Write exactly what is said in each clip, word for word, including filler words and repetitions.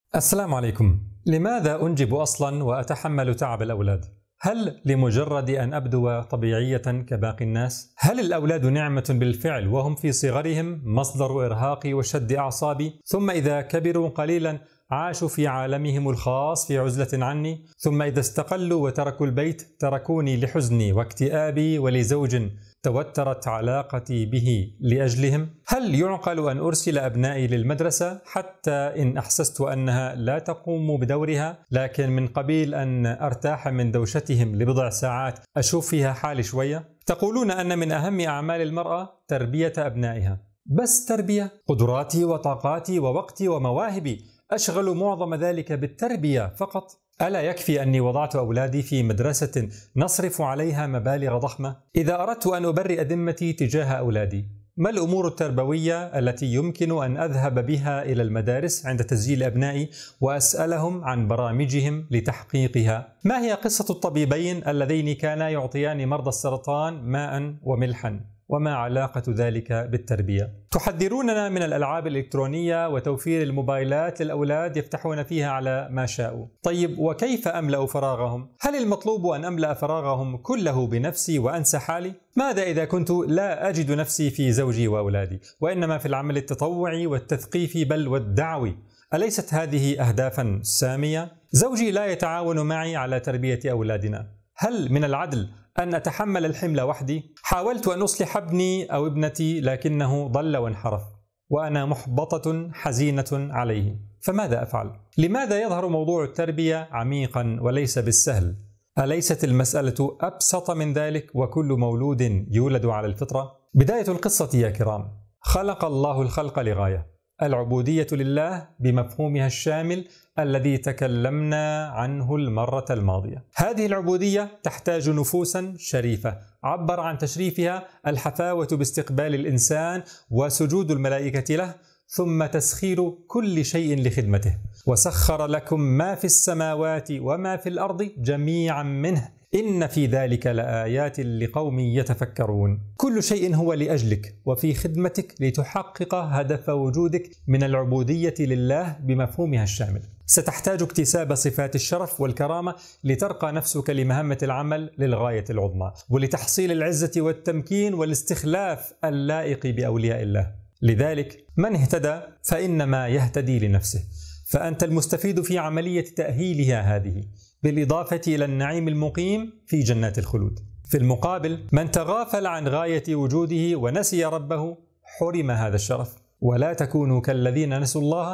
السلام عليكم. لماذا أنجب أصلا وأتحمل تعب الأولاد؟ هل لمجرد أن أبدو طبيعية كباقي الناس؟ هل الأولاد نعمة بالفعل وهم في صغرهم مصدر إرهاقي وشد أعصابي، ثم إذا كبروا قليلا عاشوا في عالمهم الخاص في عزلة عني، ثم إذا استقلوا وتركوا البيت تركوني لحزني واكتئابي ولزوج توترت علاقتي به لأجلهم؟ هل يعقل أن أرسل أبنائي للمدرسة حتى إن أحسست أنها لا تقوم بدورها، لكن من قبيل أن أرتاح من دوشتهم لبضع ساعات أشوف فيها حالي شوية؟ تقولون أن من أهم أعمال المرأة تربية أبنائها. بس تربية؟ قدراتي وطاقاتي ووقتي ومواهبي أشغل معظم ذلك بالتربية فقط. ألا يكفي أني وضعت أولادي في مدرسة نصرف عليها مبالغ ضخمة؟ إذا أردت أن أبرئ ذمتي تجاه أولادي، ما الأمور التربوية التي يمكن أن أذهب بها إلى المدارس عند تسجيل أبنائي وأسألهم عن برامجهم لتحقيقها؟ ما هي قصة الطبيبين اللذين كانا يعطيان مرضى السرطان ماء وملحا؟ وما علاقة ذلك بالتربية؟ تحذروننا من الألعاب الإلكترونية وتوفير الموبايلات للأولاد يفتحون فيها على ما شاءوا. طيب وكيف أملأ فراغهم؟ هل المطلوب أن أملأ فراغهم كله بنفسي وأنسى حالي؟ ماذا إذا كنت لا أجد نفسي في زوجي وأولادي، وإنما في العمل التطوعي والتثقيفي بل والدعوي؟ أليست هذه أهدافا سامية؟ زوجي لا يتعاون معي على تربية أولادنا. هل من العدل أن أتحمل الحمل وحدي؟ حاولت أن أصلح ابني أو ابنتي لكنه ضل وانحرف، وأنا محبطة حزينة عليه، فماذا أفعل؟ لماذا يظهر موضوع التربية عميقا وليس بالسهل؟ أليست المسألة أبسط من ذلك وكل مولود يولد على الفطرة؟ بداية القصة يا كرام، خلق الله الخلق لغاية، العبودية لله بمفهومها الشامل الذي تكلمنا عنه المرة الماضية. هذه العبودية تحتاج نفوسا شريفة عبر عن تشريفها الحفاوة باستقبال الإنسان وسجود الملائكة له، ثم تسخير كل شيء لخدمته. وسخر لكم ما في السماوات وما في الأرض جميعا منه إن في ذلك لآيات لقوم يتفكرون. كل شيء هو لأجلك وفي خدمتك لتحقق هدف وجودك من العبودية لله بمفهومها الشامل. ستحتاج اكتساب صفات الشرف والكرامة لترقى نفسك لمهمة العمل للغاية العظمى، ولتحصيل العزة والتمكين والاستخلاف اللائق بأولياء الله. لذلك من اهتدى فإنما يهتدي لنفسه، فأنت المستفيد في عملية تأهيلها هذه، بالإضافة إلى النعيم المقيم في جنات الخلود. في المقابل من تغافل عن غاية وجوده ونسي ربه حرم هذا الشرف. ولا تكونوا كالذين نسوا الله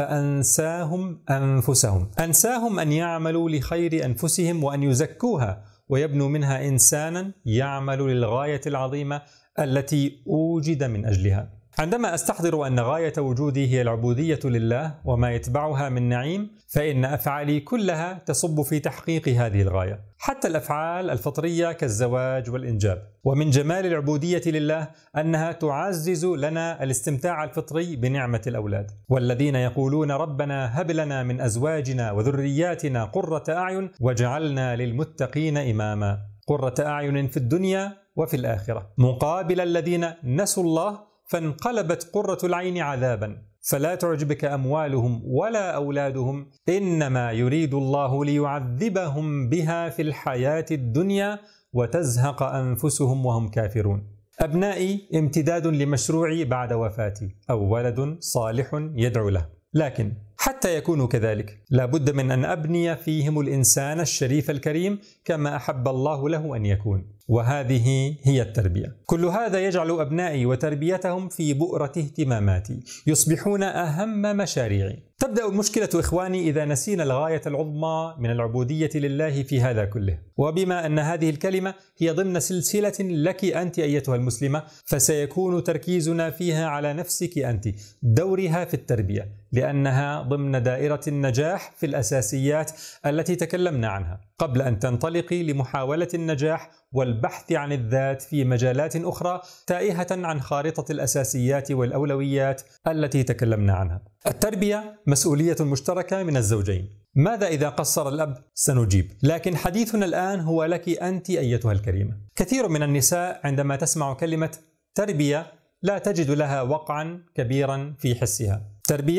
فأنساهم أنفسهم. أنساهم أن يعملوا لخير أنفسهم وأن يزكوها ويبنوا منها إنسانا يعمل للغاية العظيمة التي أوجد من أجلها. عندما أستحضر أن غاية وجودي هي العبودية لله وما يتبعها من نعيم، فإن أفعالي كلها تصب في تحقيق هذه الغاية، حتى الأفعال الفطرية كالزواج والإنجاب. ومن جمال العبودية لله أنها تعزز لنا الاستمتاع الفطري بنعمة الأولاد. والذين يقولون ربنا هب لنا من أزواجنا وذرياتنا قرة أعين واجعلنا للمتقين إماما. قرة أعين في الدنيا وفي الآخرة، مقابل الذين نسوا الله فانقلبت قرة العين عذابا. فلا تعجبك أموالهم ولا أولادهم إنما يريد الله ليعذبهم بها في الحياة الدنيا وتزهق أنفسهم وهم كافرون. أبنائي امتداد لمشروعي بعد وفاتي، أو ولد صالح يدعو له. لكن حتى يكونوا كذلك لابد من أن أبني فيهم الإنسان الشريف الكريم كما أحب الله له أن يكون، وهذه هي التربية. كل هذا يجعل أبنائي وتربيتهم في بؤرة اهتماماتي، يصبحون أهم مشاريعي. تبدأ المشكلة إخواني إذا نسينا الغاية العظمى من العبودية لله في هذا كله. وبما أن هذه الكلمة هي ضمن سلسلة لك أنت أيتها المسلمة، فسيكون تركيزنا فيها على نفسك أنت، دورها في التربية، لأنها ضمن دائرة النجاح في الأساسيات التي تكلمنا عنها، قبل أن تنطلقي لمحاولة النجاح والبحث عن الذات في مجالات أخرى تائهة عن خارطة الأساسيات والأولويات التي تكلمنا عنها. التربية مسؤولية مشتركة من الزوجين. ماذا إذا قصر الأب؟ سنجيب، لكن حديثنا الآن هو لك أنت أيتها الكريمة. كثير من النساء عندما تسمع كلمة تربية لا تجد لها وقعا كبيرا في حسها. تربية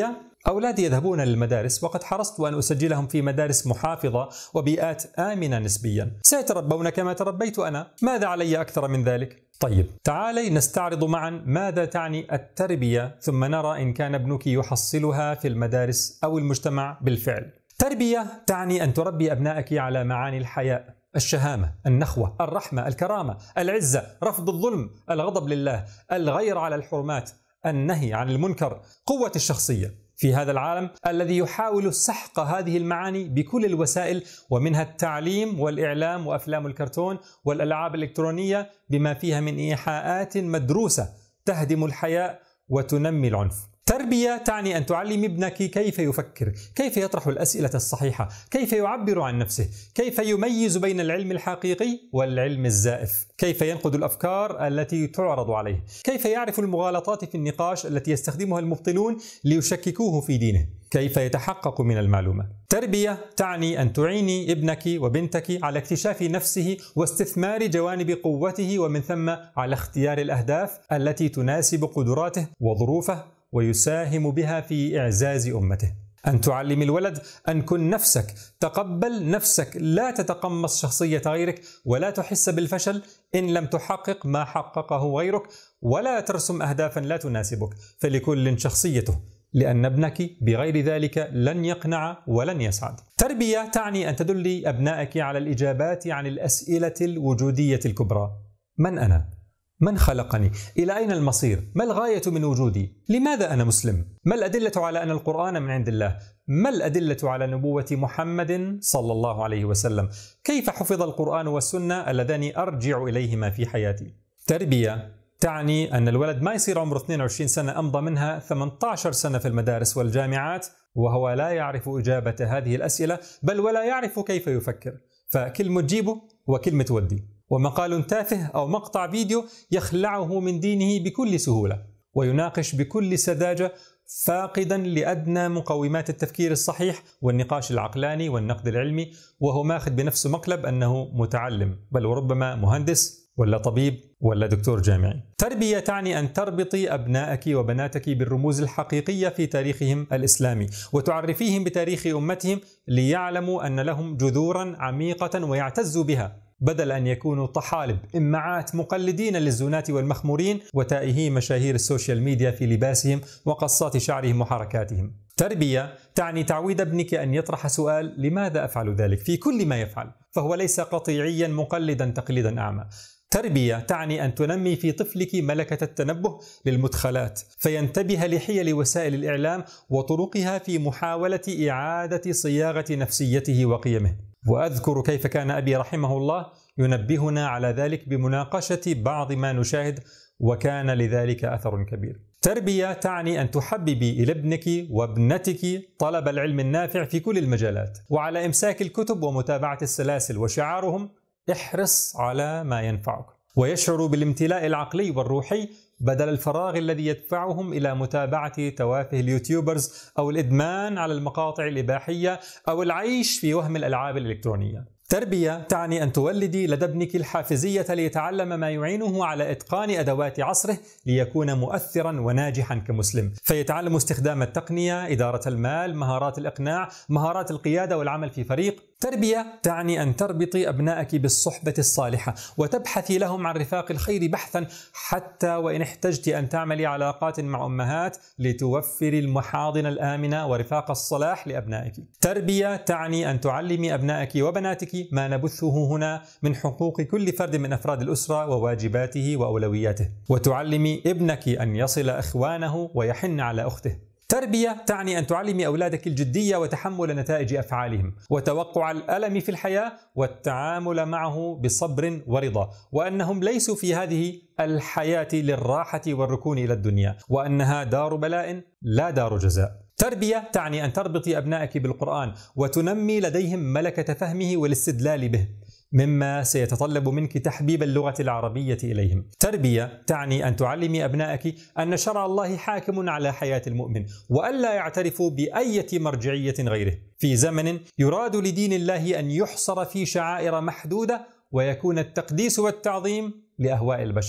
أولادي يذهبون للمدارس وقد حرصت أن أسجلهم في مدارس محافظة وبيئات آمنة نسبيا. سيتربون كما تربيت أنا، ماذا علي أكثر من ذلك؟ طيب، تعالي نستعرض معا ماذا تعني التربية، ثم نرى إن كان ابنك يحصلها في المدارس أو المجتمع بالفعل. تربية تعني أن تربي أبنائك على معاني الحياء، الشهامة، النخوة، الرحمة، الكرامة، العزة، رفض الظلم، الغضب لله، الغير على الحرمات، النهي عن المنكر، قوة الشخصية. في هذا العالم الذي يحاول سحق هذه المعاني بكل الوسائل، ومنها التعليم والإعلام وأفلام الكرتون والألعاب الإلكترونية بما فيها من إيحاءات مدروسة تهدم الحياء وتنمي العنف. تربية تعني أن تعلم ابنك كيف يفكر، كيف يطرح الأسئلة الصحيحة، كيف يعبر عن نفسه، كيف يميز بين العلم الحقيقي والعلم الزائف، كيف ينقد الأفكار التي تعرض عليه، كيف يعرف المغالطات في النقاش التي يستخدمها المبطلون ليشككوه في دينه، كيف يتحقق من المعلومة. تربية تعني أن تعيني ابنك وبنتك على اكتشاف نفسه واستثمار جوانب قوته، ومن ثم على اختيار الأهداف التي تناسب قدراته وظروفه ويساهم بها في إعزاز أمته. أن تعلم الولد أن كن نفسك، تقبل نفسك، لا تتقمص شخصية غيرك، ولا تحس بالفشل إن لم تحقق ما حققه غيرك، ولا ترسم أهدافا لا تناسبك، فلكل شخصيته، لأن ابنك بغير ذلك لن يقنع ولن يسعد. تربية تعني أن تدلي أبنائك على الإجابات عن الأسئلة الوجودية الكبرى: من أنا؟ من خلقني؟ إلى أين المصير؟ ما الغاية من وجودي؟ لماذا أنا مسلم؟ ما الأدلة على أن القرآن من عند الله؟ ما الأدلة على نبوة محمد صلى الله عليه وسلم؟ كيف حفظ القرآن والسنة اللذان أرجع إليهما في حياتي؟ تربية تعني أن الولد ما يصير عمره اثنين وعشرين سنة أمضى منها ثمانية عشر سنة في المدارس والجامعات وهو لا يعرف إجابة هذه الأسئلة، بل ولا يعرف كيف يفكر، فكلمة تجيبه وكلمة تودي، ومقال تافه أو مقطع فيديو يخلعه من دينه بكل سهولة، ويناقش بكل سذاجة، فاقدا لأدنى مقومات التفكير الصحيح والنقاش العقلاني والنقد العلمي، وهو ماخذ بنفسه مقلب أنه متعلم، بل وربما مهندس ولا طبيب ولا دكتور جامعي. تربية تعني أن تربطي أبنائك وبناتك بالرموز الحقيقية في تاريخهم الإسلامي، وتعرفيهم بتاريخ أمتهم ليعلموا أن لهم جذورا عميقة ويعتزوا بها، بدل أن يكونوا طحالب إمعات مقلدين للزنات والمخمورين وتائهي مشاهير السوشيال ميديا في لباسهم وقصات شعرهم وحركاتهم. تربية تعني تعويد ابنك أن يطرح سؤال: لماذا أفعل ذلك؟ في كل ما يفعل، فهو ليس قطيعيا مقلدا تقليدا أعمى. تربية تعني أن تنمي في طفلك ملكة التنبه للمدخلات، فينتبه لحيل وسائل الإعلام وطرقها في محاولة إعادة صياغة نفسيته وقيمه. وأذكر كيف كان أبي رحمه الله ينبهنا على ذلك بمناقشة بعض ما نشاهد، وكان لذلك أثر كبير. تربية تعني أن تحببي إلى ابنك وابنتك طلب العلم النافع في كل المجالات، وعلى إمساك الكتب ومتابعة السلاسل، وشعارهم: احرص على ما ينفعك، ويشعر بالامتلاء العقلي والروحي بدل الفراغ الذي يدفعهم إلى متابعة توافه اليوتيوبرز أو الإدمان على المقاطع الإباحية أو العيش في وهم الألعاب الإلكترونية. تربية تعني أن تولدي لدى ابنك الحافزية ليتعلم ما يعينه على إتقان أدوات عصره ليكون مؤثرا وناجحا كمسلم، فيتعلم استخدام التقنية، إدارة المال، مهارات الإقناع، مهارات القيادة والعمل في فريق. تربية تعني أن تربطي أبنائك بالصحبة الصالحة وتبحثي لهم عن رفاق الخير بحثا، حتى وإن احتجت أن تعملي علاقات مع أمهات لتوفري المحاضن الآمنة ورفاق الصلاح لأبنائك. تربية تعني أن تعلمي أبنائك وبناتك ما نبثه هنا من حقوق كل فرد من أفراد الأسرة وواجباته وأولوياته، وتعلمي ابنك أن يصل إخوانه ويحن على أخته. تربية تعني أن تعلمي أولادك الجدية وتحمل نتائج أفعالهم، وتوقع الألم في الحياة والتعامل معه بصبر ورضا، وأنهم ليسوا في هذه الحياة للراحة والركون إلى الدنيا، وأنها دار بلاء لا دار جزاء. تربية تعني أن تربطي أبنائك بالقرآن وتنمي لديهم ملكة فهمه والاستدلال به، مما سيتطلب منك تحبيب اللغة العربية إليهم. تربية تعني أن تعلمي أبنائك أن شرع الله حاكم على حياة المؤمن، وألا يعترفوا بأية مرجعية غيره، في زمن يراد لدين الله أن يحصر في شعائر محدودة ويكون التقديس والتعظيم لأهواء البشر.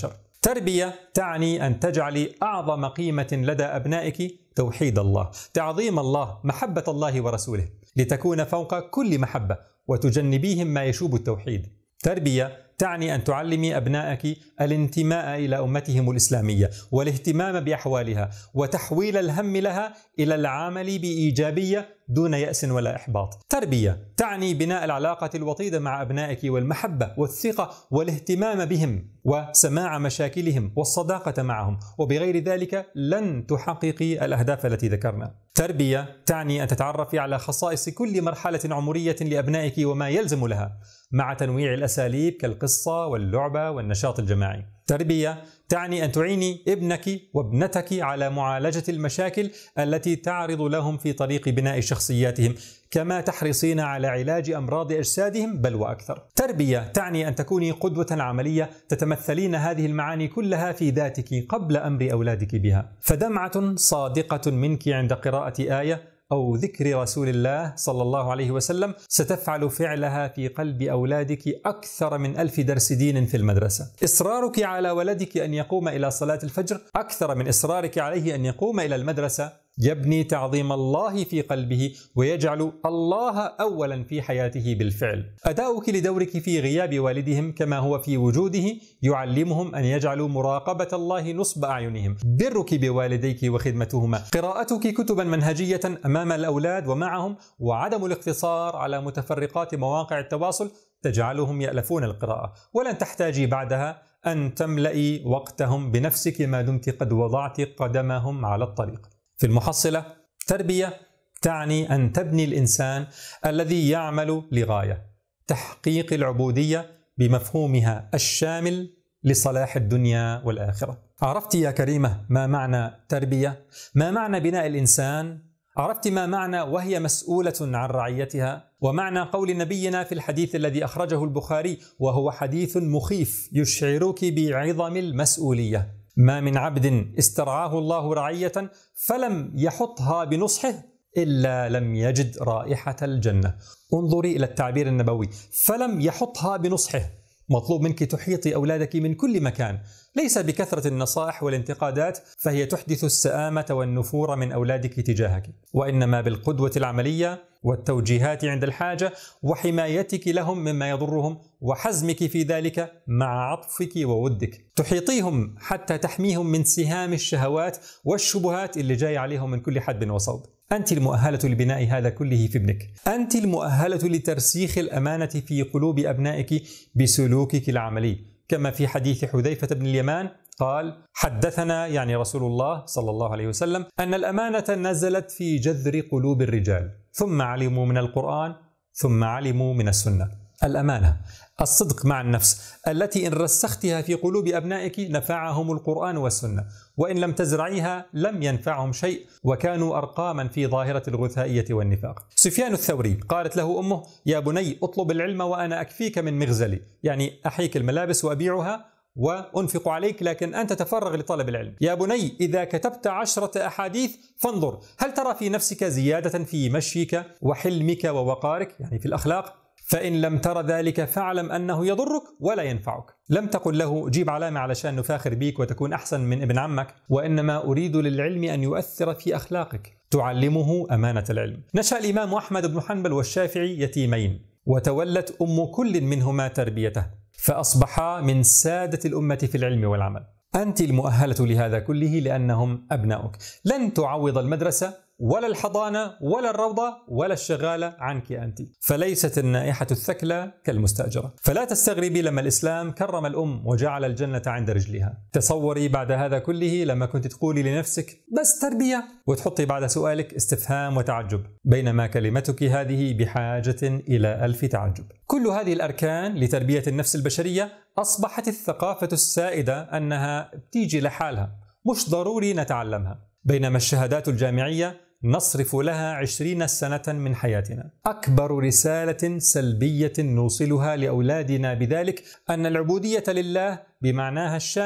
تربية تعني أن تجعلي أعظم قيمة لدى أبنائك توحيد الله، تعظيم الله، محبة الله ورسوله، لتكون فوق كل محبة وتجنبيهم ما يشوب التوحيد. تربية تعني أن تعلمي أبنائك الانتماء إلى أمتهم الإسلامية والاهتمام بأحوالها وتحويل الهم لها إلى العمل بإيجابية دون يأس ولا إحباط. تربية تعني بناء العلاقة الوطيدة مع أبنائك والمحبة والثقة والاهتمام بهم وسماع مشاكلهم والصداقة معهم، وبغير ذلك لن تحققي الأهداف التي ذكرنا. تربية تعني أن تتعرفي على خصائص كل مرحلة عمرية لأبنائك وما يلزم لها، مع تنويع الأساليب كالقصة واللعبة والنشاط الجماعي. تربية تعني أن تعيني ابنك وابنتك على معالجة المشاكل التي تعرض لهم في طريق بناء شخصياتهم، كما تحرصين على علاج أمراض أجسادهم بل وأكثر. تربية تعني أن تكوني قدوة عملية تتمثلين هذه المعاني كلها في ذاتك قبل أمر أولادك بها. فدمعة صادقة منك عند قراءة آية أو ذكر رسول الله صلى الله عليه وسلم ستفعل فعلها في قلب أولادك أكثر من ألف درس دين في المدرسة. إصرارك على ولدك أن يقوم إلى صلاة الفجر أكثر من إصرارك عليه أن يقوم إلى المدرسة يبني تعظيم الله في قلبه ويجعل الله أولا في حياته بالفعل. أداؤك لدورك في غياب والدهم كما هو في وجوده يعلمهم أن يجعلوا مراقبة الله نصب أعينهم. برك بوالديك وخدمتهما، قراءتك كتبا منهجية أمام الأولاد ومعهم، وعدم الاقتصار على متفرقات مواقع التواصل تجعلهم يألفون القراءة، ولن تحتاجي بعدها أن تملئي وقتهم بنفسك ما دمت قد وضعت قدمهم على الطريق. في المحصلة، تربية تعني أن تبني الإنسان الذي يعمل لغاية تحقيق العبودية بمفهومها الشامل لصلاح الدنيا والآخرة. عرفت يا كريمة ما معنى تربية؟ ما معنى بناء الإنسان؟ عرفت ما معنى وهي مسؤولة عن رعيتها؟ ومعنى قول نبينا في الحديث الذي أخرجه البخاري وهو حديث مخيف يشعرك بعظم المسؤولية: ما من عبد استرعاه الله رعية فلم يحطها بنصحه إلا لم يجد رائحة الجنة. انظري إلى التعبير النبوي، فلم يحطها بنصحه. مطلوب منك تحيطي أولادك من كل مكان، ليس بكثرة النصائح والانتقادات فهي تحدث السآمة والنفور من أولادك تجاهك، وإنما بالقدوة العملية والتوجيهات عند الحاجة وحمايتك لهم مما يضرهم وحزمك في ذلك مع عطفك وودك. تحيطيهم حتى تحميهم من سهام الشهوات والشبهات اللي جاي عليهم من كل حدب وصوب. أنت المؤهلة لبناء هذا كله في ابنك، أنت المؤهلة لترسيخ الأمانة في قلوب أبنائك بسلوكك العملي، كما في حديث حذيفة بن اليمان قال: حدثنا يعني رسول الله صلى الله عليه وسلم أن الأمانة نزلت في جذر قلوب الرجال ثم علموا من القرآن ثم علموا من السنة. الأمانة، الصدق مع النفس التي إن رسختها في قلوب أبنائك نفعهم القرآن والسنة، وإن لم تزرعيها لم ينفعهم شيء وكانوا أرقاما في ظاهرة الغثائية والنفاق. سفيان الثوري قالت له أمه: يا بني اطلب العلم وأنا أكفيك من مغزلي، يعني أحيك الملابس وأبيعها وأنفق عليك لكن أنت تفرغ لطلب العلم. يا بني إذا كتبت عشرة أحاديث فانظر هل ترى في نفسك زيادة في مشيك وحلمك ووقارك، يعني في الأخلاق؟ فإن لم تر ذلك فاعلم أنه يضرك ولا ينفعك. لم تقل له جيب علامة علشان نفاخر بيك وتكون أحسن من ابن عمك، وإنما أريد للعلم أن يؤثر في أخلاقك، تعلمه أمانة العلم. نشأ الإمام أحمد بن حنبل والشافعي يتيمين، وتولت أم كل منهما تربيته، فأصبحا من سادة الأمة في العلم والعمل. أنت المؤهلة لهذا كله لأنهم أبناؤك. لن تعوض المدرسة ولا الحضانة ولا الروضة ولا الشغالة عنك أنت، فليست النائحة الثكلى كالمستأجرة. فلا تستغربي لما الإسلام كرم الأم وجعل الجنة عند رجلها. تصوري بعد هذا كله لما كنت تقولي لنفسك بس تربية وتحطي بعد سؤالك استفهام وتعجب، بينما كلمتك هذه بحاجة إلى ألف تعجب. كل هذه الأركان لتربية النفس البشرية أصبحت الثقافة السائدة أنها تيجي لحالها، مش ضروري نتعلمها، بينما الشهادات الجامعية نصرف لها عشرين سنة من حياتنا. أكبر رسالة سلبية نوصلها لأولادنا بذلك أن العبودية لله بمعناها الشامل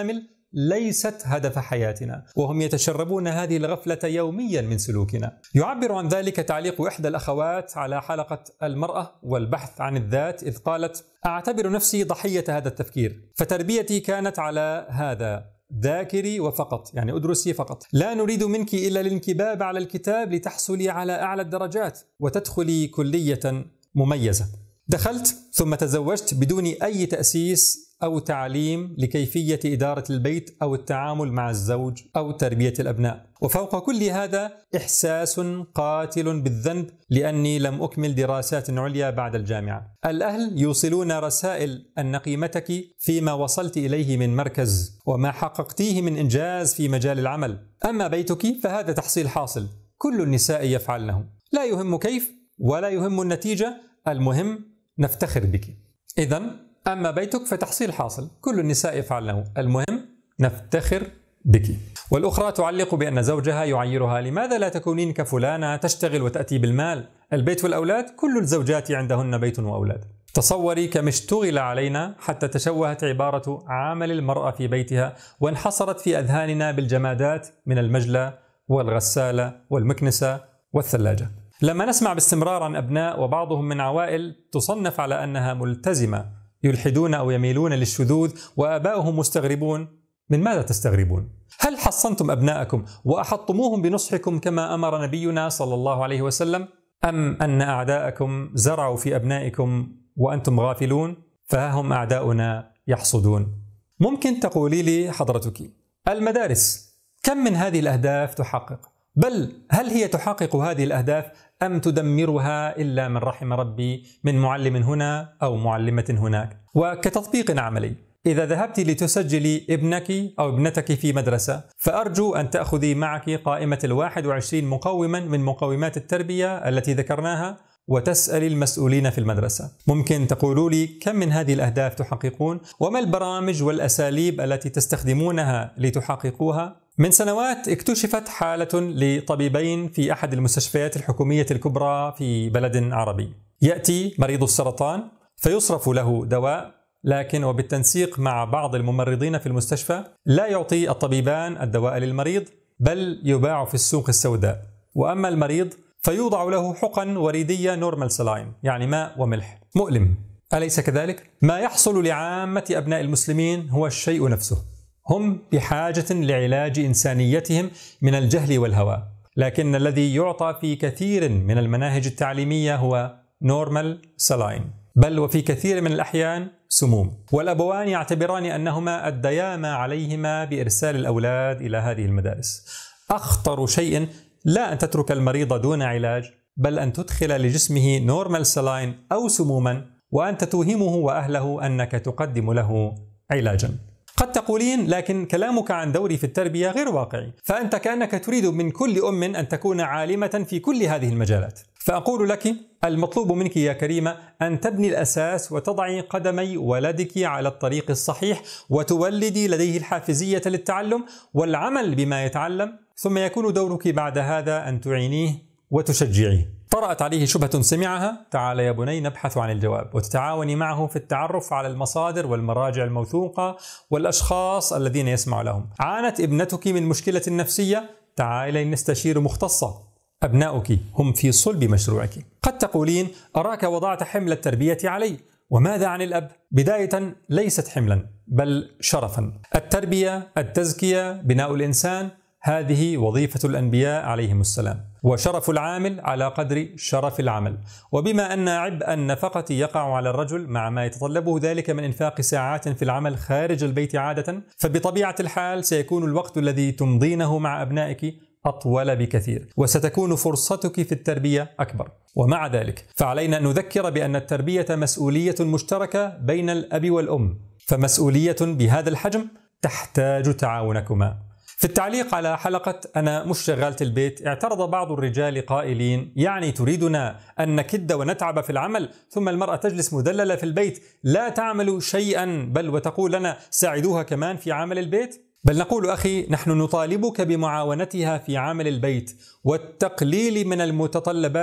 ليست هدف حياتنا، وهم يتشربون هذه الغفلة يوميا من سلوكنا. يعبر عن ذلك تعليق إحدى الأخوات على حلقة المرأة والبحث عن الذات، إذ قالت: أعتبر نفسي ضحية هذا التفكير، فتربيتي كانت على هذا، ذاكري وفقط، يعني أدرسي فقط، لا نريد منك إلا الانكباب على الكتاب لتحصلي على أعلى الدرجات وتدخلي كلية مميزة. دخلت ثم تزوجت بدون أي تأسيس أو تعليم لكيفية إدارة البيت أو التعامل مع الزوج أو تربية الأبناء، وفوق كل هذا إحساس قاتل بالذنب لأني لم أكمل دراسات عليا بعد الجامعة. الأهل يوصلون رسائل أن قيمتك فيما وصلت إليه من مركز وما حققتيه من إنجاز في مجال العمل، أما بيتك فهذا تحصيل حاصل كل النساء يفعلنه، لا يهم كيف ولا يهم النتيجة، المهم نفتخر بك. إذن أما بيتك فتحصيل حاصل كل النساء يفعلنه، المهم نفتخر بك. والأخرى تعلق بأن زوجها يعيرها: لماذا لا تكونين كفلانة تشتغل وتأتي بالمال؟ البيت والأولاد، كل الزوجات عندهن بيت وأولاد. تصوري كم اشتغل علينا حتى تشوهت عبارة عمل المرأة في بيتها وانحصرت في أذهاننا بالجمادات من المجلة والغسالة والمكنسة والثلاجة. لما نسمع باستمرار عن أبناء وبعضهم من عوائل تصنف على أنها ملتزمة يلحدون أو يميلون للشذوذ وآباؤهم مستغربون، من ماذا تستغربون؟ هل حصنتم أبناءكم وأحطموهم بنصحكم كما أمر نبينا صلى الله عليه وسلم؟ أم أن أعداءكم زرعوا في أبنائكم وأنتم غافلون؟ فها هم أعداؤنا يحصدون. ممكن تقولي لي حضرتك: المدارس كم من هذه الأهداف تحقق؟ بل هل هي تحقق هذه الأهداف أم تدمرها إلا من رحم ربي من معلم هنا أو معلمة هناك؟ وكتطبيق عملي، إذا ذهبت لتسجلي ابنك أو ابنتك في مدرسة فأرجو أن تأخذي معك قائمة الواحد وعشرين مقوما من مقومات التربية التي ذكرناها وتسألي المسؤولين في المدرسة. ممكن تقولوا لي كم من هذه الأهداف تحققون؟ وما البرامج والأساليب التي تستخدمونها لتحققوها؟ من سنوات اكتشفت حالة لطبيبين في أحد المستشفيات الحكومية الكبرى في بلد عربي. يأتي مريض السرطان فيصرف له دواء، لكن وبالتنسيق مع بعض الممرضين في المستشفى لا يعطي الطبيبان الدواء للمريض، بل يباع في السوق السوداء. وأما المريض فيوضع له حقن وريدية نورمال سلاين، يعني ماء وملح. مؤلم، أليس كذلك؟ ما يحصل لعامة أبناء المسلمين هو الشيء نفسه، هم بحاجة لعلاج إنسانيتهم من الجهل والهوى، لكن الذي يعطى في كثير من المناهج التعليمية هو نورمال سلاين، بل وفي كثير من الأحيان سموم. والأبوان يعتبران أنهما أديا ما عليهما بإرسال الأولاد إلى هذه المدارس. أخطر شيء لا أن تترك المريض دون علاج، بل أن تدخل لجسمه نورمال سلاين أو سموما وأنت توهمه وأهله أنك تقدم له علاجا. قد تقولين: لكن كلامك عن دوري في التربية غير واقعي، فأنت كأنك تريد من كل أم أن تكون عالمة في كل هذه المجالات. فأقول لك: المطلوب منك يا كريمة أن تبني الأساس وتضعي قدمي ولدك على الطريق الصحيح وتولدي لديه الحافزية للتعلم والعمل بما يتعلم، ثم يكون دورك بعد هذا أن تعينيه وتشجعيه. طرأت عليه شبهة سمعها: تعال يا بني نبحث عن الجواب، وتتعاوني معه في التعرف على المصادر والمراجع الموثوقة والأشخاص الذين يسمع لهم. عانت ابنتك من مشكلة نفسية؟ تعالي نستشير مختصة. أبناؤك هم في صلب مشروعك. قد تقولين: أراك وضعت حمل التربية علي، وماذا عن الأب؟ بداية ليست حملا بل شرفا. التربية، التزكية، بناء الإنسان، هذه وظيفة الأنبياء عليهم السلام، وشرف العامل على قدر شرف العمل. وبما أن عبء النفقة يقع على الرجل مع ما يتطلبه ذلك من إنفاق ساعات في العمل خارج البيت عادة، فبطبيعة الحال سيكون الوقت الذي تمضينه مع أبنائك أطول بكثير، وستكون فرصتك في التربية أكبر. ومع ذلك فعلينا أن نذكر بأن التربية مسؤولية مشتركة بين الأب والأم، فمسؤولية بهذا الحجم تحتاج تعاونكما. في التعليق على حلقة أنا مش شغالة البيت، اعترض بعض الرجال قائلين: يعني تريدنا أن نكد ونتعب في العمل ثم المرأة تجلس مدللة في البيت لا تعمل شيئا، بل وتقول لنا ساعدوها كمان في عمل البيت؟ بل نقول: أخي، نحن نطالبك بمعاونتها في عمل البيت والتقليل من المتطلبات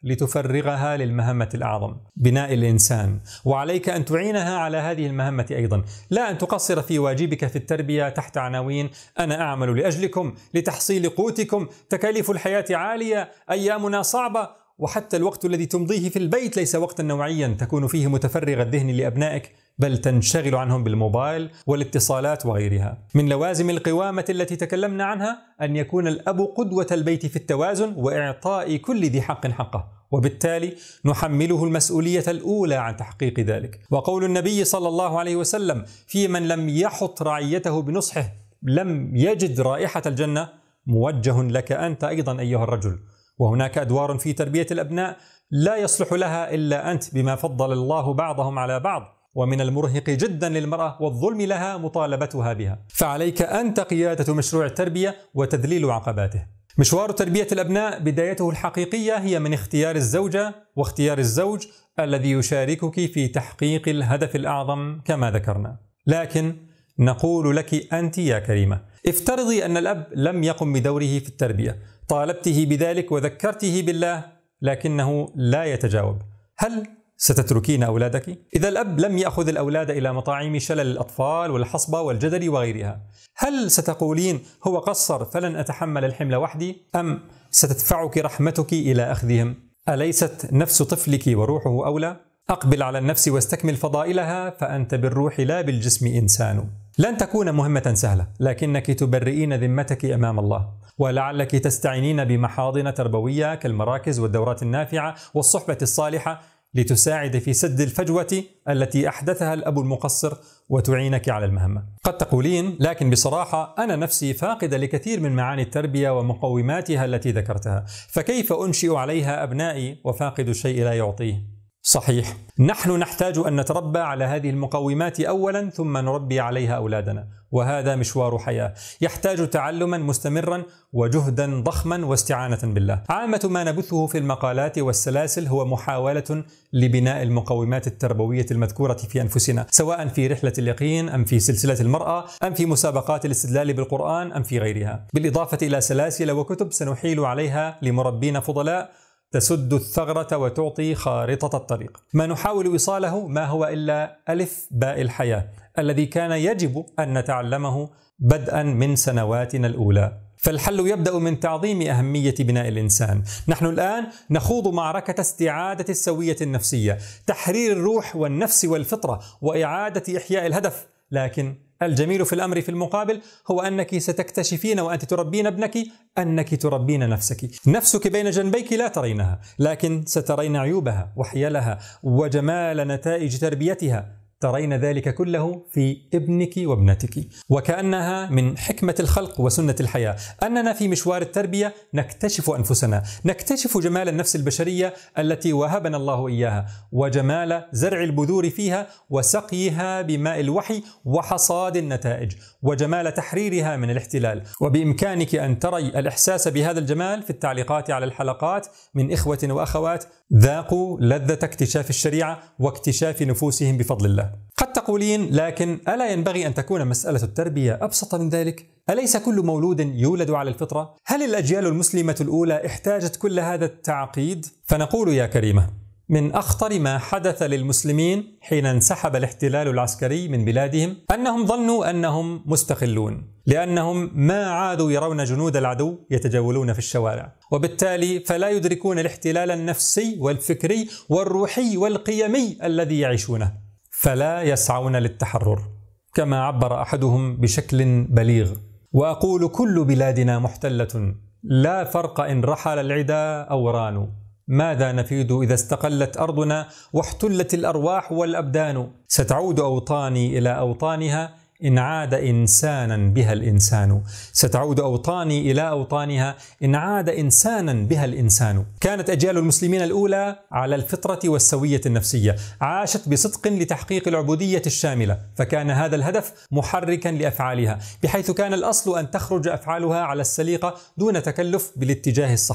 لتفرغها للمهمة الأعظم، بناء الإنسان، وعليك أن تعينها على هذه المهمة أيضا، لا أن تقصر في واجبك في التربية تحت عناوين أنا أعمل لأجلكم، لتحصيل قوتكم، تكاليف الحياة عالية، أيامنا صعبة، وحتى الوقت الذي تمضيه في البيت ليس وقتا نوعيا تكون فيه متفرغ الذهن لأبنائك، بل تنشغل عنهم بالموبايل والاتصالات وغيرها. من لوازم القوامة التي تكلمنا عنها أن يكون الأب قدوة البيت في التوازن وإعطاء كل ذي حق حقه، وبالتالي نحمله المسؤولية الأولى عن تحقيق ذلك. وقول النبي صلى الله عليه وسلم في من لم يحط رعيته بنصحه لم يجد رائحة الجنة موجه لك أنت أيضا أيها الرجل. وهناك أدوار في تربية الأبناء لا يصلح لها إلا أنت بما فضل الله بعضهم على بعض، ومن المرهق جدا للمرأة والظلم لها مطالبتها بها، فعليك أنت قيادة مشروع التربية وتذليل عقباته. مشوار تربية الأبناء بدايته الحقيقية هي من اختيار الزوجة واختيار الزوج الذي يشاركك في تحقيق الهدف الأعظم كما ذكرنا. لكن نقول لك أنت يا كريمة، افترضي أن الأب لم يقم بدوره في التربية، طالبته بذلك وذكرته بالله لكنه لا يتجاوب، هل ستتركين أولادك؟ إذا الأب لم يأخذ الأولاد إلى مطاعم شلل الأطفال والحصبة والجدري وغيرها، هل ستقولين هو قصر فلن أتحمل الحمل وحدي؟ أم ستدفعك رحمتك إلى أخذهم؟ أليست نفس طفلك وروحه أولى؟ أقبل على النفس واستكمل فضائلها، فأنت بالروح لا بالجسم إنسان. لن تكون مهمة سهلة، لكنك تبرئين ذمتك أمام الله، ولعلك تستعينين بمحاضن تربوية كالمراكز والدورات النافعة والصحبة الصالحة لتساعد في سد الفجوة التي أحدثها الأب المقصر وتعينك على المهمة. قد تقولين لكن بصراحة أنا نفسي فاقدة لكثير من معاني التربية ومقوماتها التي ذكرتها، فكيف أنشئ عليها أبنائي وفاقد الشيء لا يعطيه؟ صحيح، نحن نحتاج أن نتربى على هذه المقومات أولا ثم نربي عليها أولادنا، وهذا مشوار حياة يحتاج تعلما مستمرا وجهدا ضخما واستعانة بالله. عامة ما نبثه في المقالات والسلاسل هو محاولة لبناء المقومات التربوية المذكورة في أنفسنا، سواء في رحلة اليقين أم في سلسلة المرأة أم في مسابقات الاستدلال بالقرآن أم في غيرها، بالإضافة إلى سلاسل وكتب سنحيل عليها لمربين فضلاء تسد الثغرة وتعطي خارطة الطريق. ما نحاول إيصاله ما هو إلا ألف باء الحياة الذي كان يجب أن نتعلمه بدءا من سنواتنا الأولى. فالحل يبدأ من تعظيم أهمية بناء الإنسان. نحن الآن نخوض معركة استعادة السوية النفسية، تحرير الروح والنفس والفطرة وإعادة إحياء الهدف، لكن الجميل في الأمر في المقابل هو أنك ستكتشفين وأنت تربين ابنك أنك تربين نفسك. نفسك بين جنبيك لا ترينها، لكن سترين عيوبها وحيلها وجمال نتائج تربيتها، ترين ذلك كله في ابنك وابنتك. وكأنها من حكمة الخلق وسنة الحياة أننا في مشوار التربية نكتشف أنفسنا، نكتشف جمال النفس البشرية التي وهبنا الله إياها، وجمال زرع البذور فيها وسقيها بماء الوحي وحصاد النتائج، وجمال تحريرها من الاحتلال. وبإمكانك أن تري الإحساس بهذا الجمال في التعليقات على الحلقات من إخوة وأخوات ذاقوا لذة اكتشاف الشريعة واكتشاف نفوسهم بفضل الله. قد تقولين لكن ألا ينبغي أن تكون مسألة التربية أبسط من ذلك؟ أليس كل مولود يولد على الفطرة؟ هل الأجيال المسلمة الأولى احتاجت كل هذا التعقيد؟ فنقول يا كريمة، من أخطر ما حدث للمسلمين حين انسحب الاحتلال العسكري من بلادهم أنهم ظنوا أنهم مستقلون، لأنهم ما عادوا يرون جنود العدو يتجولون في الشوارع، وبالتالي فلا يدركون الاحتلال النفسي والفكري والروحي والقيمي الذي يعيشونه، فلا يسعون للتحرر. كما عبر أحدهم بشكل بليغ: وأقول كل بلادنا محتلة، لا فرق إن رحل العدا أو رانوا، ماذا نفيد إذا استقلت أرضنا واحتلت الأرواح والأبدان، ستعود أوطاني إلى أوطانها إن عاد إنسانا بها الإنسان، ستعود أوطاني إلى أوطانها إن عاد إنسانا بها الإنسان. كانت أجيال المسلمين الأولى على الفطرة والسوية النفسية، عاشت بصدق لتحقيق العبودية الشاملة، فكان هذا الهدف محركا لأفعالها، بحيث كان الأصل أن تخرج أفعالها على السليقة دون تكلف بالاتجاه الصحيح.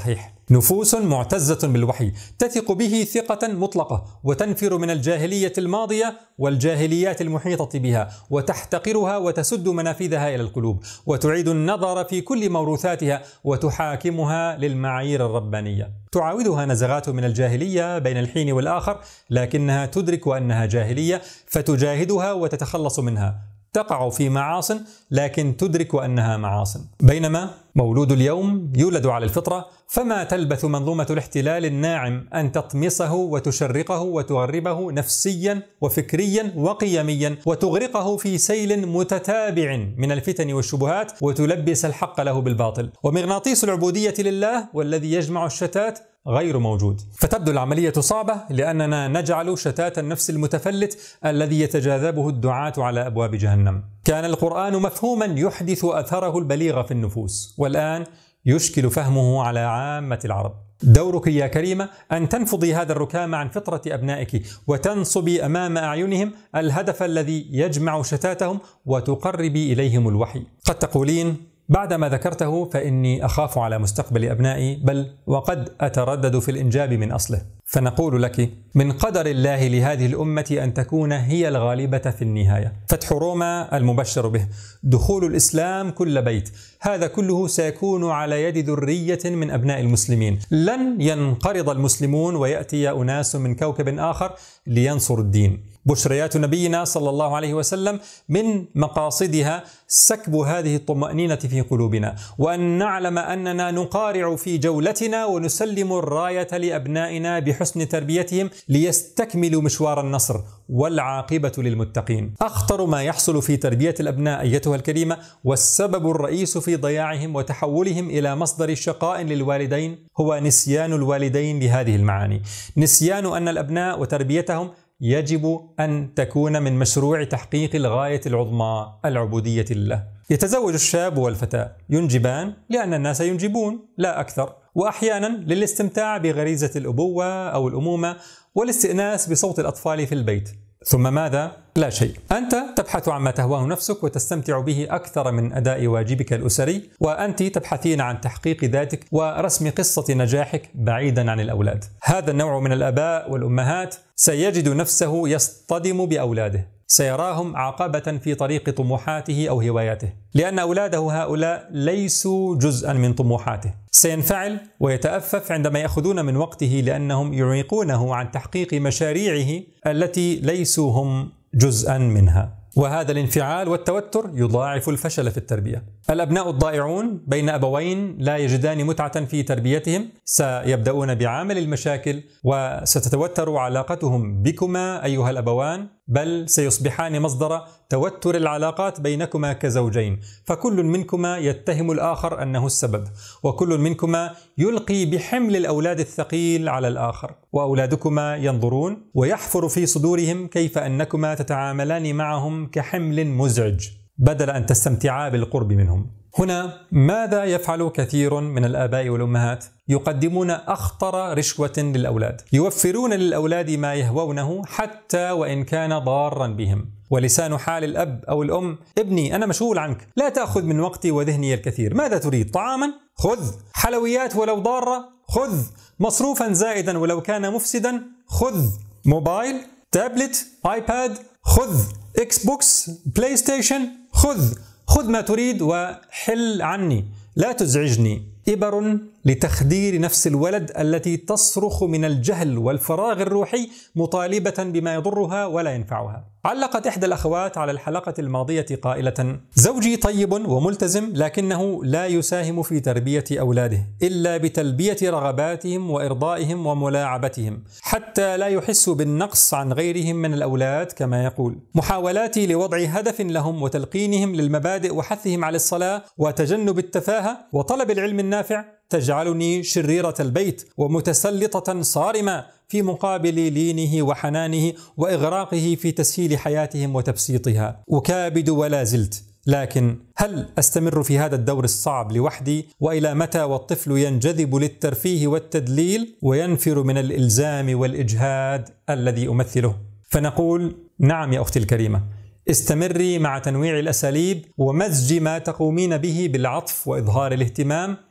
نفوس معتزة بالوحي تثق به ثقة مطلقة، وتنفر من الجاهلية الماضية والجاهليات المحيطة بها، وتحتقرها وتسد منافذها إلى القلوب، وتعيد النظر في كل موروثاتها وتحاكمها للمعايير الربانية. تعاودها نزغات من الجاهلية بين الحين والآخر، لكنها تدرك أنها جاهلية فتجاهدها وتتخلص منها. تقع في معاصٍ لكن تدرك أنها معاصٍ. بينما مولود اليوم يولد على الفطرة، فما تلبث منظومة الاحتلال الناعم أن تطمسه وتشرقه وتغربه نفسيا وفكريا وقيميا، وتغرقه في سيل متتابع من الفتن والشبهات، وتلبس الحق له بالباطل. ومغناطيس العبودية لله والذي يجمع الشتات غير موجود. فتبدو العملية صعبة لأننا نجعل شتات النفس المتفلت الذي يتجاذبه الدعاة على أبواب جهنم. كان القرآن مفهوما يحدث أثره البليغ في النفوس، والآن يشكل فهمه على عامة العرب. دورك يا كريمة أن تنفضي هذا الركام عن فطرة أبنائك، وتنصبي أمام أعينهم الهدف الذي يجمع شتاتهم، وتقربي إليهم الوحي. قد تقولين بعدما ذكرته فإني أخاف على مستقبل أبنائي، بل وقد أتردد في الإنجاب من أصله. فنقول لك من قدر الله لهذه الأمة أن تكون هي الغالبة في النهاية. فتح روما المبشر به، دخول الإسلام كل بيت، هذا كله سيكون على يد ذرية من أبناء المسلمين. لن ينقرض المسلمون ويأتي أناس من كوكب آخر لينصروا الدين. بشريات نبينا صلى الله عليه وسلم من مقاصدها سكب هذه الطمأنينة في قلوبنا، وأن نعلم أننا نقارع في جولتنا ونسلم الراية لأبنائنا بحسن تربيتهم ليستكملوا مشوار النصر، والعاقبة للمتقين. أخطر ما يحصل في تربية الأبناء أيتها الكريمة، والسبب الرئيس في ضياعهم وتحولهم إلى مصدر شقاء للوالدين، هو نسيان الوالدين لهذه المعاني. نسيان أن الأبناء وتربيتهم يجب أن تكون من مشروع تحقيق الغاية العظمى، العبودية لله. يتزوج الشاب والفتاة، ينجبان لأن الناس ينجبون لا أكثر، وأحيانا للاستمتاع بغريزة الأبوة أو الأمومة والاستئناس بصوت الأطفال في البيت. ثم ماذا؟ لا شيء. أنت تبحث عما تهواه نفسك وتستمتع به أكثر من أداء واجبك الأسري، وأنت تبحثين عن تحقيق ذاتك ورسم قصة نجاحك بعيدا عن الأولاد. هذا النوع من الآباء والأمهات سيجد نفسه يصطدم بأولاده، سيراهم عقبة في طريق طموحاته أو هواياته، لأن أولاده هؤلاء ليسوا جزءا من طموحاته. سينفعل ويتأفف عندما يأخذون من وقته لأنهم يعيقونه عن تحقيق مشاريعه التي ليسوا هم جزءا منها. وهذا الانفعال والتوتر يضاعف الفشل في التربية. الأبناء الضائعون بين أبوين لا يجدان متعة في تربيتهم سيبدأون بعامل المشاكل، وستتوتر علاقتهم بكما أيها الأبوان، بل سيصبحان مصدر توتر العلاقات بينكما كزوجين، فكل منكما يتهم الآخر أنه السبب، وكل منكما يلقي بحمل الأولاد الثقيل على الآخر، وأولادكما ينظرون ويحفر في صدورهم كيف أنكما تتعاملان معهم كحمل مزعج بدل أن تستمتعا بالقرب منهم. هنا ماذا يفعل كثير من الآباء والأمهات؟ يقدمون أخطر رشوة للأولاد، يوفرون للأولاد ما يهوونه حتى وإن كان ضارا بهم. ولسان حال الأب أو الأم: ابني أنا مشغول عنك، لا تأخذ من وقتي وذهني الكثير، ماذا تريد؟ طعاما؟ خذ. حلويات ولو ضارة؟ خذ. مصروفا زائدا ولو كان مفسدا؟ خذ. موبايل، تابلت، آيباد؟ خذ. إكس بوكس، بلاي ستيشن؟ خذ. خذ ما تريد وحل عني، لا تزعجني. إبر لتخدير نفس الولد التي تصرخ من الجهل والفراغ الروحي مطالبة بما يضرها ولا ينفعها. علقت إحدى الأخوات على الحلقة الماضية قائلة: زوجي طيب وملتزم، لكنه لا يساهم في تربية أولاده إلا بتلبية رغباتهم وإرضائهم وملاعبتهم، حتى لا يحسوا بالنقص عن غيرهم من الأولاد كما يقول. محاولاتي لوضع هدف لهم وتلقينهم للمبادئ وحثهم على الصلاة وتجنب التفاهة وطلب العلم النافع تجعلني شريرة البيت ومتسلطة صارمة في مقابل لينه وحنانه وإغراقه في تسهيل حياتهم وتبسيطها. أكابد ولا زلت، لكن هل أستمر في هذا الدور الصعب لوحدي؟ وإلى متى والطفل ينجذب للترفيه والتدليل وينفر من الإلزام والإجهاد الذي أمثله؟ فنقول: نعم يا أختي الكريمة، استمري مع تنويع الأساليب ومزج ما تقومين به بالعطف وإظهار الاهتمام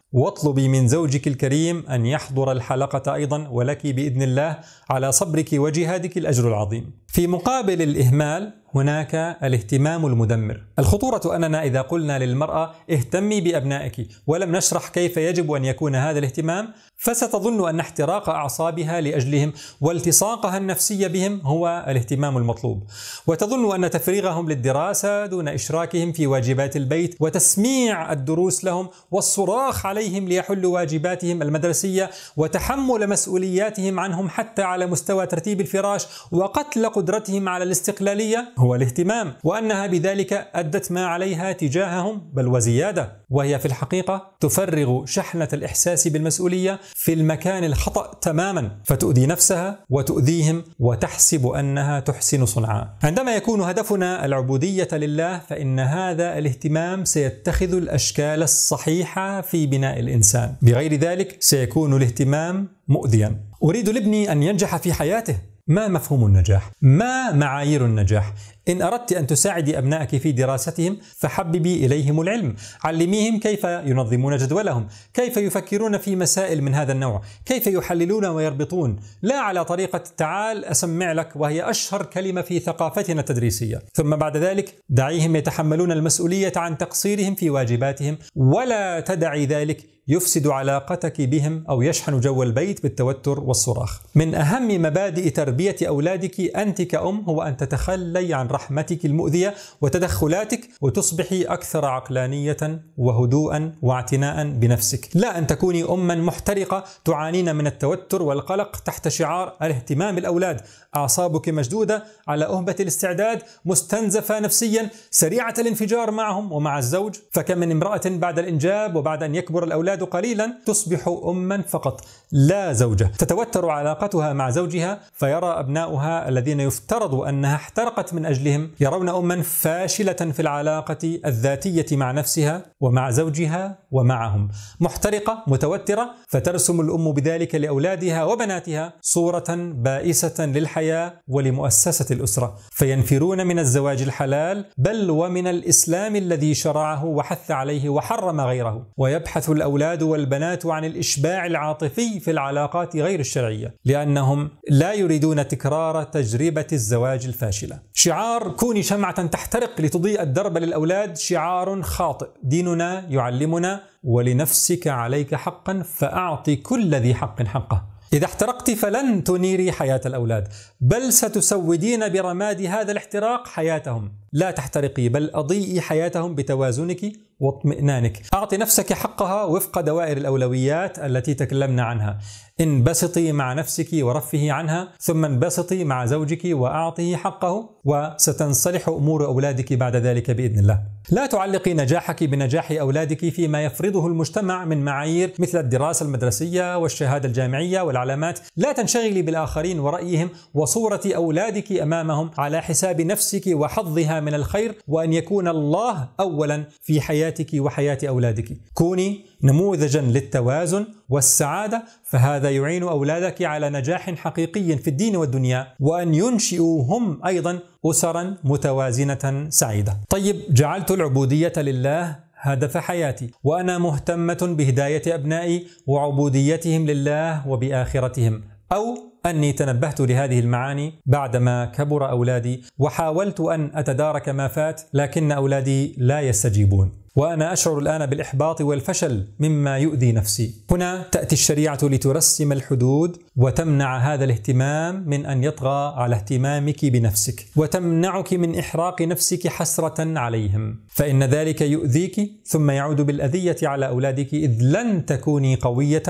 واطلبي من زوجك الكريم أن يحضر الحلقة أيضا، ولك بإذن الله على صبرك وجهادك الأجر العظيم. في مقابل الإهمال هناك الاهتمام المدمر. الخطورة أننا إذا قلنا للمرأة اهتمي بأبنائك ولم نشرح كيف يجب أن يكون هذا الاهتمام، فستظن أن احتراق أعصابها لأجلهم والتصاقها النفسي بهم هو الاهتمام المطلوب، وتظن أن تفريغهم للدراسة دون إشراكهم في واجبات البيت وتسميع الدروس لهم والصراخ عليهم ليحلوا واجباتهم المدرسية وتحمل مسؤولياتهم عنهم حتى على مستوى ترتيب الفراش وقتل قدرتهم على الاستقلالية هو الاهتمام، وأنها بذلك أدت ما عليها تجاههم بل وزيادة، وهي في الحقيقة تفرغ شحنة الإحساس بالمسؤولية في المكان الخطأ تماما، فتؤذي نفسها وتؤذيهم وتحسب أنها تحسن صنعا. عندما يكون هدفنا العبودية لله فإن هذا الاهتمام سيتخذ الأشكال الصحيحة في بناء الإنسان، بغير ذلك سيكون الاهتمام مؤذيا. أريد لابني أن ينجح في حياته. ما مفهوم النجاح؟ ما معايير النجاح؟ إن أردت أن تساعدي أبنائك في دراستهم فحببي إليهم العلم، علميهم كيف ينظمون جدولهم، كيف يفكرون في مسائل من هذا النوع، كيف يحللون ويربطون، لا على طريقة تعال أسمع لك وهي أشهر كلمة في ثقافتنا التدريسية. ثم بعد ذلك دعيهم يتحملون المسؤولية عن تقصيرهم في واجباتهم، ولا تدعي ذلك يفسد علاقتك بهم أو يشحن جو البيت بالتوتر والصراخ. من أهم مبادئ تربية أولادك أنت كأم هو أن تتخلي عن رحمتك المؤذية وتدخلاتك وتصبحي أكثر عقلانية وهدوءا واعتناء بنفسك، لا أن تكوني أما محترقة تعانين من التوتر والقلق تحت شعار الاهتمام بالأولاد، أعصابك مشدودة على أهبة الاستعداد، مستنزفة نفسيا، سريعة الانفجار معهم ومع الزوج. فكم من امرأة بعد الإنجاب وبعد أن يكبر الأولاد قليلا تصبح أما فقط لا زوجة، تتوتر علاقتها مع زوجها فيرى أبناؤها الذين يفترض أنها احترقت من أجلهم يرون أما فاشلة في العلاقة الذاتية مع نفسها ومع زوجها ومعهم، محترقة متوترة، فترسم الأم بذلك لأولادها وبناتها صورة بائسة للحياة ولمؤسسة الأسرة، فينفرون من الزواج الحلال بل ومن الإسلام الذي شرعه وحث عليه وحرم غيره، ويبحث الأولاد والبنات عن الإشباع العاطفي في العلاقات غير الشرعية لأنهم لا يريدون تكرار تجربة الزواج الفاشلة. شعار كوني شمعة تحترق لتضيء الدرب للأولاد شعار خاطئ. ديننا يعلمنا ولنفسك عليك حقا فأعطي كل ذي حق حقه. إذا احترقت فلن تنيري حياة الأولاد بل ستسودين برماد هذا الاحتراق حياتهم. لا تحترقي بل أضيئي حياتهم بتوازنك واطمئنانك. أعطي نفسك حقها وفق دوائر الأولويات التي تكلمنا عنها. انبسطي مع نفسك ورفهي عنها، ثم انبسطي مع زوجك وأعطيه حقه، وستنصلح أمور أولادك بعد ذلك بإذن الله. لا تعلقي نجاحك بنجاح أولادك فيما يفرضه المجتمع من معايير مثل الدراسة المدرسية والشهادة الجامعية والعلامات. لا تنشغلي بالآخرين ورأيهم وصورة أولادك أمامهم على حساب نفسك وحظها من الخير، وأن يكون الله أولا في حياتك وحياة أولادك. كوني نموذجا للتوازن والسعادة، فهذا يعين أولادك على نجاح حقيقي في الدين والدنيا، وأن ينشئوا هم أيضا أسرا متوازنة سعيدة. طيب، جعلت العبودية لله هدف حياتي، وأنا مهتمة بهداية أبنائي وعبوديتهم لله وبآخرتهم، أو أني تنبهت لهذه المعاني بعدما كبر أولادي وحاولت أن أتدارك ما فات لكن أولادي لا يستجيبون، وأنا أشعر الآن بالإحباط والفشل مما يؤذي نفسي. هنا تأتي الشريعة لترسم الحدود وتمنع هذا الاهتمام من أن يطغى على اهتمامك بنفسك، وتمنعك من إحراق نفسك حسرة عليهم، فإن ذلك يؤذيك ثم يعود بالأذية على أولادك، إذ لن تكوني قوية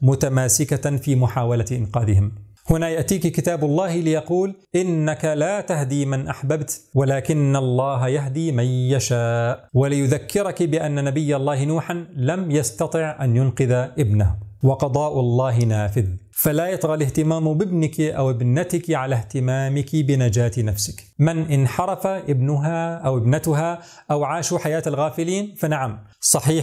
متماسكة في محاولة إنقاذهم. هنا يأتيك كتاب الله ليقول: إنك لا تهدي من أحببت ولكن الله يهدي من يشاء، وليذكرك بأن نبي الله نوحا لم يستطع أن ينقذ ابنه، وقضاء الله نافذ. فلا يطغى الاهتمام بابنك أو ابنتك على اهتمامك بنجاة نفسك. من انحرف ابنها أو ابنتها أو عاشوا حياة الغافلين فنعم صحيح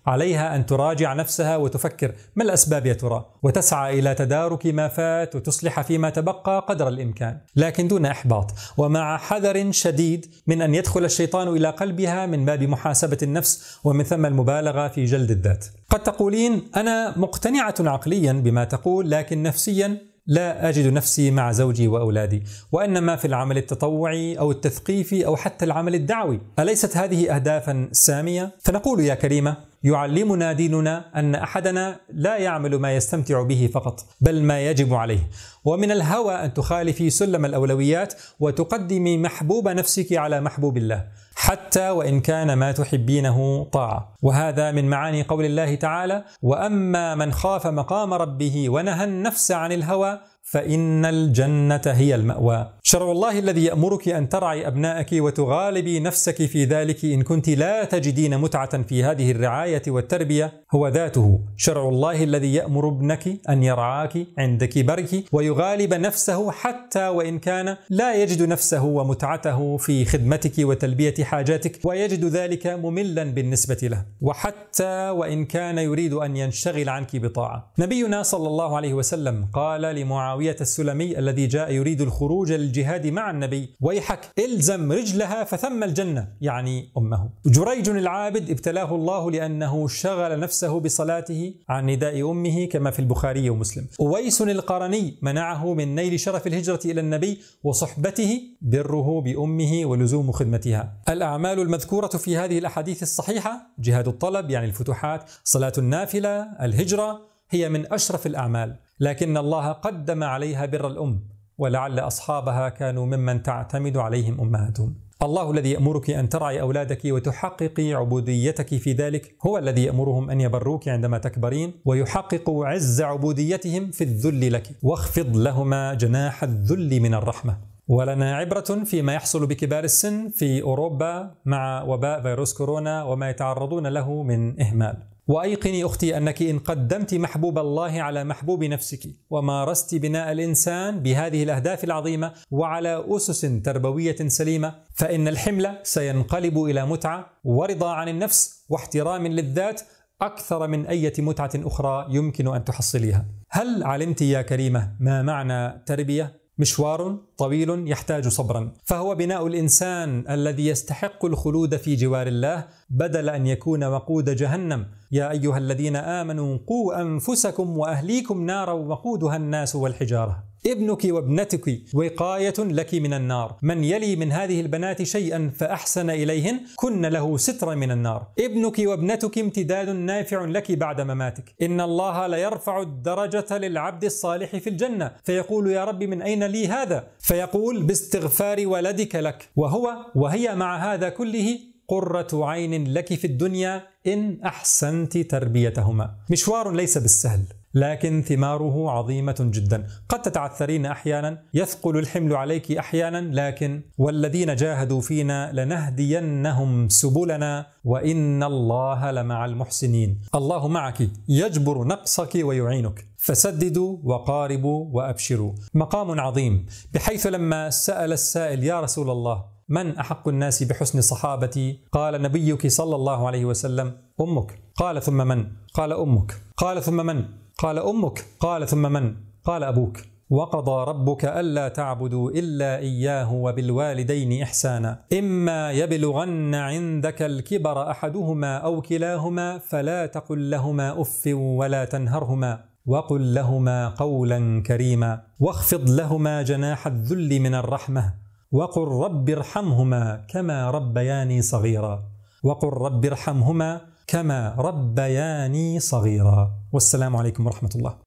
عليها أن تراجع نفسها وتفكر ما الأسباب يا ترى، وتسعى إلى تدارك ما فات وتصلح فيما تبقى قدر الإمكان، لكن دون إحباط ومع حذر شديد من أن يدخل الشيطان إلى قلبها من باب محاسبة النفس ومن ثم المبالغة في جلد الذات. قد تقولين أنا مقتنعة عقليا بما تقول، لكن نفسيا لا أجد نفسي مع زوجي وأولادي، وإنما في العمل التطوعي أو التثقيفي أو حتى العمل الدعوي. أليست هذه أهدافا سامية؟ فنقول يا كريمة، يعلمنا ديننا أن أحدنا لا يعمل ما يستمتع به فقط، بل ما يجب عليه، ومن الهوى أن تخالفي سلم الأولويات وتقدمي محبوب نفسك على محبوب الله، حتى وإن كان ما تحبينه طاعة. وهذا من معاني قول الله تعالى: وأما من خاف مقام ربه ونهى النفس عن الهوى فإن الجنة هي المأوى. شرع الله الذي يأمرك أن ترعي أبنائك وتغالبي نفسك في ذلك إن كنت لا تجدين متعة في هذه الرعاية والتربية هو ذاته شرع الله الذي يأمر ابنك أن يرعاك عند كبرك ويغالب نفسه حتى وإن كان لا يجد نفسه ومتعته في خدمتك وتلبية حاجاتك ويجد ذلك مملا بالنسبة له، وحتى وإن كان يريد أن ينشغل عنك بطاعة. نبينا صلى الله عليه وسلم قال لمعاوية السلمي الذي جاء يريد الخروج للجهاد مع النبي: ويحك إلزم رجلها فثم الجنة، يعني أمه. جريج العابد ابتلاه الله لأنه شغل نفسه بصلاته عن نداء أمه كما في البخاري ومسلم. أويس القرني منعه من نيل شرف الهجرة إلى النبي وصحبته بره بأمه ولزوم خدمتها. الأعمال المذكورة في هذه الأحاديث الصحيحة جهاد الطلب يعني الفتوحات، صلاة النافلة، الهجرة، هي من أشرف الأعمال، لكن الله قدم عليها بر الأم، ولعل أصحابها كانوا ممن تعتمد عليهم أمهاتهم. الله الذي يأمرك أن ترعي أولادك وتحققي عبوديتك في ذلك هو الذي يأمرهم أن يبروك عندما تكبرين ويحققوا عز عبوديتهم في الذل لك، واخفض لهما جناح الذل من الرحمة. ولنا عبرة فيما يحصل بكبار السن في أوروبا مع وباء فيروس كورونا وما يتعرضون له من إهمال. وأيقني أختي أنك إن قدمت محبوب الله على محبوب نفسك ومارست بناء الإنسان بهذه الأهداف العظيمة وعلى أسس تربوية سليمة، فإن الحمل سينقلب إلى متعة ورضا عن النفس واحترام للذات أكثر من أي متعة أخرى يمكن أن تحصليها. هل علمت يا كريمة ما معنى تربية؟ مشوار طويل يحتاج صبرا، فهو بناء الإنسان الذي يستحق الخلود في جوار الله بدل أن يكون وقود جهنم. يا أيها الذين آمنوا قوا أنفسكم وأهليكم نارا وقودها الناس والحجارة. ابنك وابنتك وقاية لك من النار، من يلي من هذه البنات شيئا فأحسن إليهن كن له سترا من النار. ابنك وابنتك امتداد نافع لك بعد مماتك. إن الله ليرفع الدرجة للعبد الصالح في الجنة فيقول: يا رب من أين لي هذا؟ فيقول: باستغفار ولدك لك، وهو وهي مع هذا كله قرة عين لك في الدنيا إن أحسنت تربيتهما. مشوار ليس بالسهل، لكن ثماره عظيمة جدا. قد تتعثرين أحيانا، يثقل الحمل عليك أحيانا، لكن والذين جاهدوا فينا لنهدينهم سبلنا وإن الله لمع المحسنين. الله معك يجبر نقصك ويعينك، فسددوا وقاربوا وأبشروا. مقام عظيم، بحيث لما سأل السائل: يا رسول الله من أحق الناس بحسن صحابتي؟ قال نبيك صلى الله عليه وسلم: أمك. قال: ثم من؟ قال: أمك. قال: ثم من؟ قال: أمك. قال: ثم من؟ قال: أبوك. وقضى ربك ألا تعبدوا إلا إياه وبالوالدين إحسانا إما يبلغن عندك الكبر أحدهما أو كلاهما فلا تقل لهما أف ولا تنهرهما وقل لهما قولا كريما واخفض لهما جناح الذل من الرحمة وقل رب ارحمهما كما ربياني صغيرا وقل رب ارحمهما كما ربياني صغيرا. والسلام عليكم ورحمة الله.